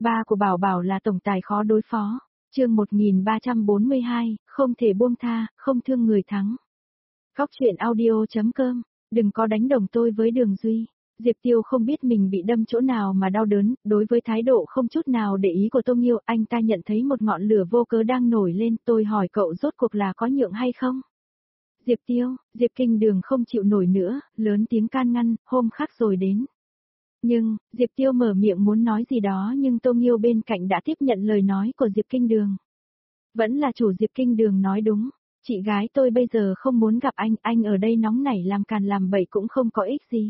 Ba của Bảo Bảo là tổng tài khó đối phó. Chương 1342, không thể buông tha, không thương người thắng. Góc truyện audio.com, đừng có đánh đồng tôi với Đường Duy. Diệp Tiêu không biết mình bị đâm chỗ nào mà đau đớn, đối với thái độ không chút nào để ý của Tô Nghiêu, anh ta nhận thấy một ngọn lửa vô cớ đang nổi lên, tôi hỏi cậu rốt cuộc là có nhượng hay không? Diệp Tiêu, Diệp Kinh Đường không chịu nổi nữa, lớn tiếng can ngăn, hôm khác rồi đến. Nhưng, Diệp Tiêu mở miệng muốn nói gì đó nhưng Tô Nghiêu bên cạnh đã tiếp nhận lời nói của Diệp Kinh Đường. Vẫn là chủ Diệp Kinh Đường nói đúng, chị gái tôi bây giờ không muốn gặp anh ở đây nóng nảy làm càn làm bậy cũng không có ích gì.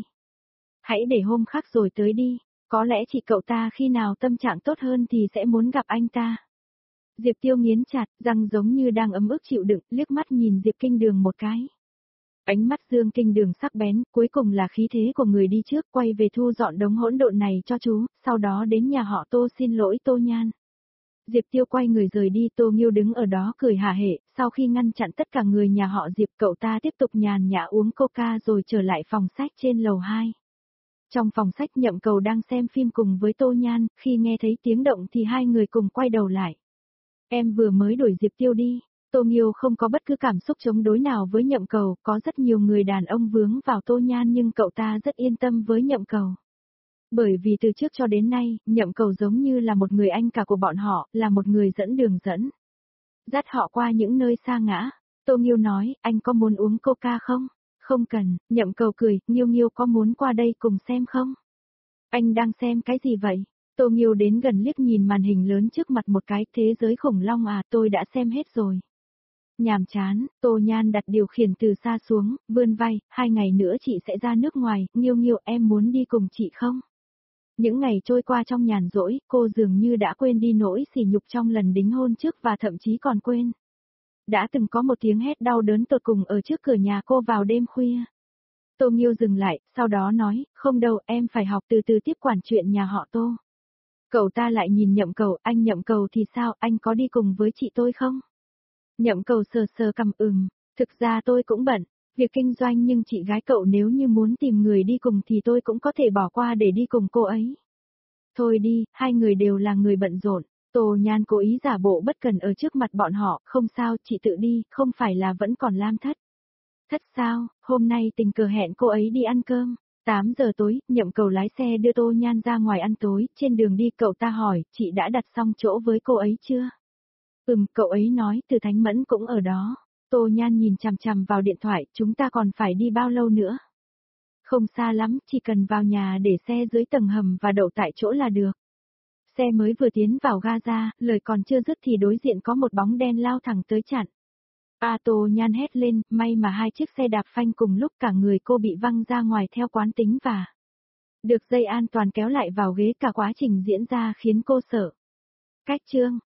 Hãy để hôm khác rồi tới đi, có lẽ chị cậu ta khi nào tâm trạng tốt hơn thì sẽ muốn gặp anh ta. Diệp Tiêu nghiến chặt, răng giống như đang ấm ức chịu đựng, liếc mắt nhìn Diệp Kinh Đường một cái. Ánh mắt Dương Kinh Đường sắc bén, cuối cùng là khí thế của người đi trước, quay về thu dọn đống hỗn độn này cho chú, sau đó đến nhà họ Tô xin lỗi Tô Nhan. Diệp Tiêu quay người rời đi, Tô Nghiêu đứng ở đó cười hả hệ, sau khi ngăn chặn tất cả người nhà họ Diệp, cậu ta tiếp tục nhàn nhã uống coca rồi trở lại phòng sách trên lầu 2. Trong phòng sách Nhậm Cầu đang xem phim cùng với Tô Nhan, khi nghe thấy tiếng động thì hai người cùng quay đầu lại. Em vừa mới đuổi Diệp Tiêu đi. Tô Nghiêu không có bất cứ cảm xúc chống đối nào với Nhậm Cầu, có rất nhiều người đàn ông vướng vào Tô Nhan nhưng cậu ta rất yên tâm với Nhậm Cầu. Bởi vì từ trước cho đến nay, Nhậm Cầu giống như là một người anh cả của bọn họ, là một người dẫn đường dẫn. Dắt họ qua những nơi xa ngã. Tô Nghiêu nói, anh có muốn uống coca không? Không cần, Nhậm Cầu cười, Nghiêu có muốn qua đây cùng xem không? Anh đang xem cái gì vậy? Tô Nghiêu đến gần liếc nhìn màn hình lớn trước mặt một cái, thế giới khủng long à, tôi đã xem hết rồi. Nhàm chán, Tô Nhan đặt điều khiển từ xa xuống, vươn vai, 2 ngày nữa chị sẽ ra nước ngoài, Nghiêu em muốn đi cùng chị không? Những ngày trôi qua trong nhàn rỗi, cô dường như đã quên đi nỗi sỉ nhục trong lần đính hôn trước và thậm chí còn quên. Đã từng có một tiếng hét đau đớn tột cùng ở trước cửa nhà cô vào đêm khuya. Tô Nghiêu dừng lại, sau đó nói, không đâu, em phải học từ từ tiếp quản chuyện nhà họ Tô. Cậu ta lại nhìn Nhậm Cầu, anh Nhậm Cầu thì sao, anh có đi cùng với chị tôi không? Nhậm Cầu sờ cằm thực ra tôi cũng bận, việc kinh doanh nhưng chị gái cậu nếu như muốn tìm người đi cùng thì tôi cũng có thể bỏ qua để đi cùng cô ấy. Thôi đi, hai người đều là người bận rộn, Tô Nhan cố ý giả bộ bất cần ở trước mặt bọn họ, không sao, chị tự đi, không phải là vẫn còn Lam Thất. Thất sao, hôm nay tình cờ hẹn cô ấy đi ăn cơm. 8 giờ tối, Nhậm Cầu lái xe đưa Tô Nhan ra ngoài ăn tối, trên đường đi cậu ta hỏi, chị đã đặt xong chỗ với cô ấy chưa? Cậu ấy nói, Từ Thánh Mẫn cũng ở đó. Tô Nhan nhìn chằm chằm vào điện thoại, chúng ta còn phải đi bao lâu nữa? Không xa lắm, chỉ cần vào nhà để xe dưới tầng hầm và đậu tại chỗ là được. Xe mới vừa tiến vào Gaza, lời còn chưa dứt thì đối diện có một bóng đen lao thẳng tới chặn. Tô Nhan hét lên, may mà 2 chiếc xe đạp phanh cùng lúc cả người cô bị văng ra ngoài theo quán tính và được dây an toàn kéo lại vào ghế, cả quá trình diễn ra khiến cô sợ. Cách chương